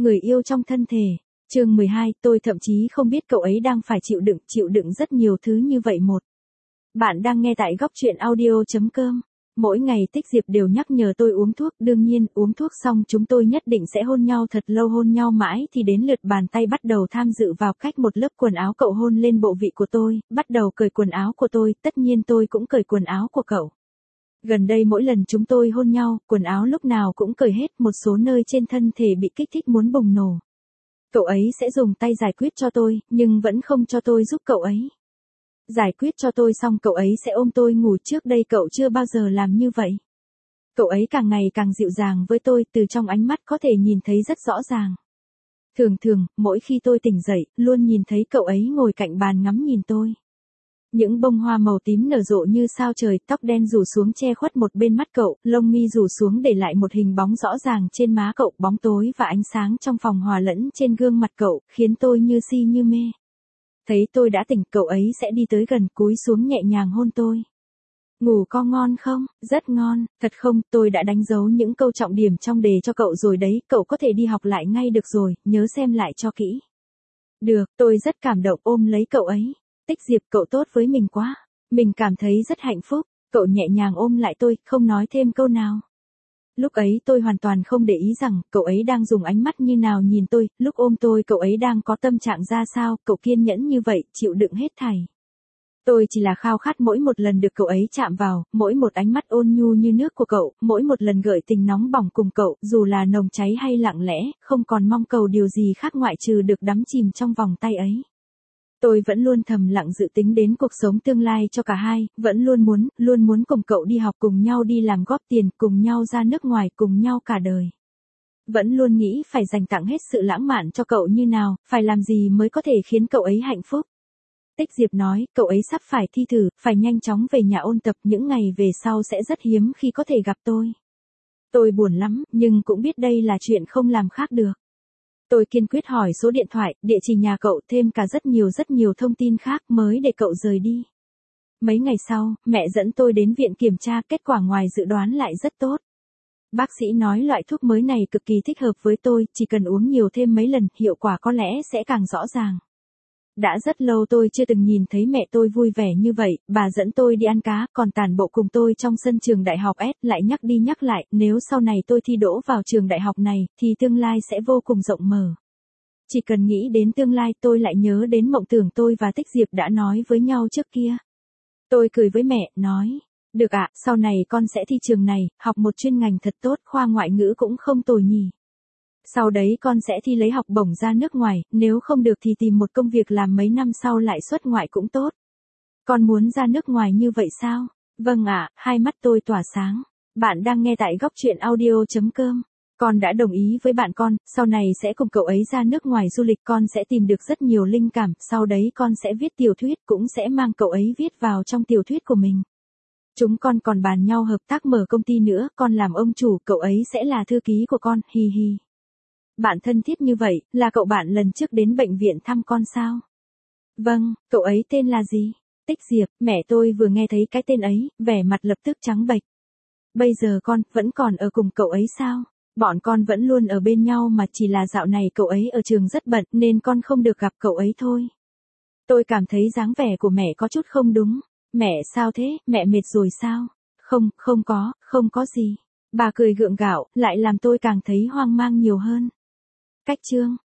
Người yêu trong thân thể. Chương 12, tôi thậm chí không biết cậu ấy đang phải chịu đựng rất nhiều thứ như vậy một. Bạn đang nghe tại góc truyện audio.com. Mỗi ngày Tích Diệp đều nhắc nhở tôi uống thuốc, đương nhiên, uống thuốc xong chúng tôi nhất định sẽ hôn nhau thật lâu, hôn nhau mãi thì đến lượt bàn tay bắt đầu tham dự vào cách một lớp quần áo. Cậu hôn lên bộ vị của tôi, bắt đầu cởi quần áo của tôi, tất nhiên tôi cũng cởi quần áo của cậu. Gần đây mỗi lần chúng tôi hôn nhau, quần áo lúc nào cũng cởi hết, một số nơi trên thân thể bị kích thích muốn bùng nổ. Cậu ấy sẽ dùng tay giải quyết cho tôi, nhưng vẫn không cho tôi giúp cậu ấy. Giải quyết cho tôi xong cậu ấy sẽ ôm tôi ngủ, trước đây cậu chưa bao giờ làm như vậy. Cậu ấy càng ngày càng dịu dàng với tôi, từ trong ánh mắt có thể nhìn thấy rất rõ ràng. Thường, mỗi khi tôi tỉnh dậy, luôn nhìn thấy cậu ấy ngồi cạnh bàn ngắm nhìn tôi. Những bông hoa màu tím nở rộ như sao trời, tóc đen rủ xuống che khuất một bên mắt cậu, lông mi rủ xuống để lại một hình bóng rõ ràng trên má cậu, bóng tối và ánh sáng trong phòng hòa lẫn trên gương mặt cậu, khiến tôi như si như mê. Thấy tôi đã tỉnh, cậu ấy sẽ đi tới gần, cúi xuống nhẹ nhàng hôn tôi. Ngủ có ngon không? Rất ngon, thật không? Tôi đã đánh dấu những câu trọng điểm trong đề cho cậu rồi đấy, cậu có thể đi học lại ngay được rồi, nhớ xem lại cho kỹ. Được, tôi rất cảm động, ôm lấy cậu ấy. Tích Diệp, cậu tốt với mình quá. Mình cảm thấy rất hạnh phúc. Cậu nhẹ nhàng ôm lại tôi, không nói thêm câu nào. Lúc ấy tôi hoàn toàn không để ý rằng cậu ấy đang dùng ánh mắt như nào nhìn tôi, lúc ôm tôi cậu ấy đang có tâm trạng ra sao, cậu kiên nhẫn như vậy, chịu đựng hết thảy. Tôi chỉ là khao khát mỗi một lần được cậu ấy chạm vào, mỗi một ánh mắt ôn nhu như nước của cậu, mỗi một lần gợi tình nóng bỏng cùng cậu, dù là nồng cháy hay lặng lẽ, không còn mong cầu điều gì khác ngoại trừ được đắm chìm trong vòng tay ấy. Tôi vẫn luôn thầm lặng dự tính đến cuộc sống tương lai cho cả hai, vẫn luôn muốn cùng cậu đi học, cùng nhau đi làm góp tiền, cùng nhau ra nước ngoài, cùng nhau cả đời. Vẫn luôn nghĩ phải dành tặng hết sự lãng mạn cho cậu như nào, phải làm gì mới có thể khiến cậu ấy hạnh phúc. Tích Diệp nói, cậu ấy sắp phải thi thử, phải nhanh chóng về nhà ôn tập, những ngày về sau sẽ rất hiếm khi có thể gặp tôi. Tôi buồn lắm, nhưng cũng biết đây là chuyện không làm khác được. Tôi kiên quyết hỏi số điện thoại, địa chỉ nhà cậu, thêm cả rất nhiều thông tin khác mới để cậu rời đi. Mấy ngày sau, mẹ dẫn tôi đến viện kiểm tra, kết quả ngoài dự đoán lại rất tốt. Bác sĩ nói loại thuốc mới này cực kỳ thích hợp với tôi, chỉ cần uống nhiều thêm mấy lần, hiệu quả có lẽ sẽ càng rõ ràng. Đã rất lâu tôi chưa từng nhìn thấy mẹ tôi vui vẻ như vậy, bà dẫn tôi đi ăn cá, còn tản bộ cùng tôi trong sân trường đại học S, lại nhắc đi nhắc lại, nếu sau này tôi thi đỗ vào trường đại học này, thì tương lai sẽ vô cùng rộng mở. Chỉ cần nghĩ đến tương lai tôi lại nhớ đến mộng tưởng tôi và Tích Diệp đã nói với nhau trước kia. Tôi cười với mẹ, nói, được ạ, sau này con sẽ thi trường này, học một chuyên ngành thật tốt, khoa ngoại ngữ cũng không tồi nhỉ. Sau đấy con sẽ thi lấy học bổng ra nước ngoài, nếu không được thì tìm một công việc làm mấy năm sau lại xuất ngoại cũng tốt. Con muốn ra nước ngoài như vậy sao? Vâng ạ, hai mắt tôi tỏa sáng. Bạn đang nghe tại góc truyện audio.com. Con đã đồng ý với bạn con, sau này sẽ cùng cậu ấy ra nước ngoài du lịch, con sẽ tìm được rất nhiều linh cảm, sau đấy con sẽ viết tiểu thuyết, cũng sẽ mang cậu ấy viết vào trong tiểu thuyết của mình. Chúng con còn bàn nhau hợp tác mở công ty nữa, con làm ông chủ, cậu ấy sẽ là thư ký của con, hi hi. Bạn thân thiết như vậy, là cậu bạn lần trước đến bệnh viện thăm con sao? Vâng, cậu ấy tên là gì? Tích Diệp, mẹ tôi vừa nghe thấy cái tên ấy, vẻ mặt lập tức trắng bệch. Bây giờ con vẫn còn ở cùng cậu ấy sao? Bọn con vẫn luôn ở bên nhau mà, chỉ là dạo này cậu ấy ở trường rất bận nên con không được gặp cậu ấy thôi. Tôi cảm thấy dáng vẻ của mẹ có chút không đúng. Mẹ sao thế, mẹ mệt rồi sao? Không có gì. Bà cười gượng gạo, lại làm tôi càng thấy hoang mang nhiều hơn. Cách chương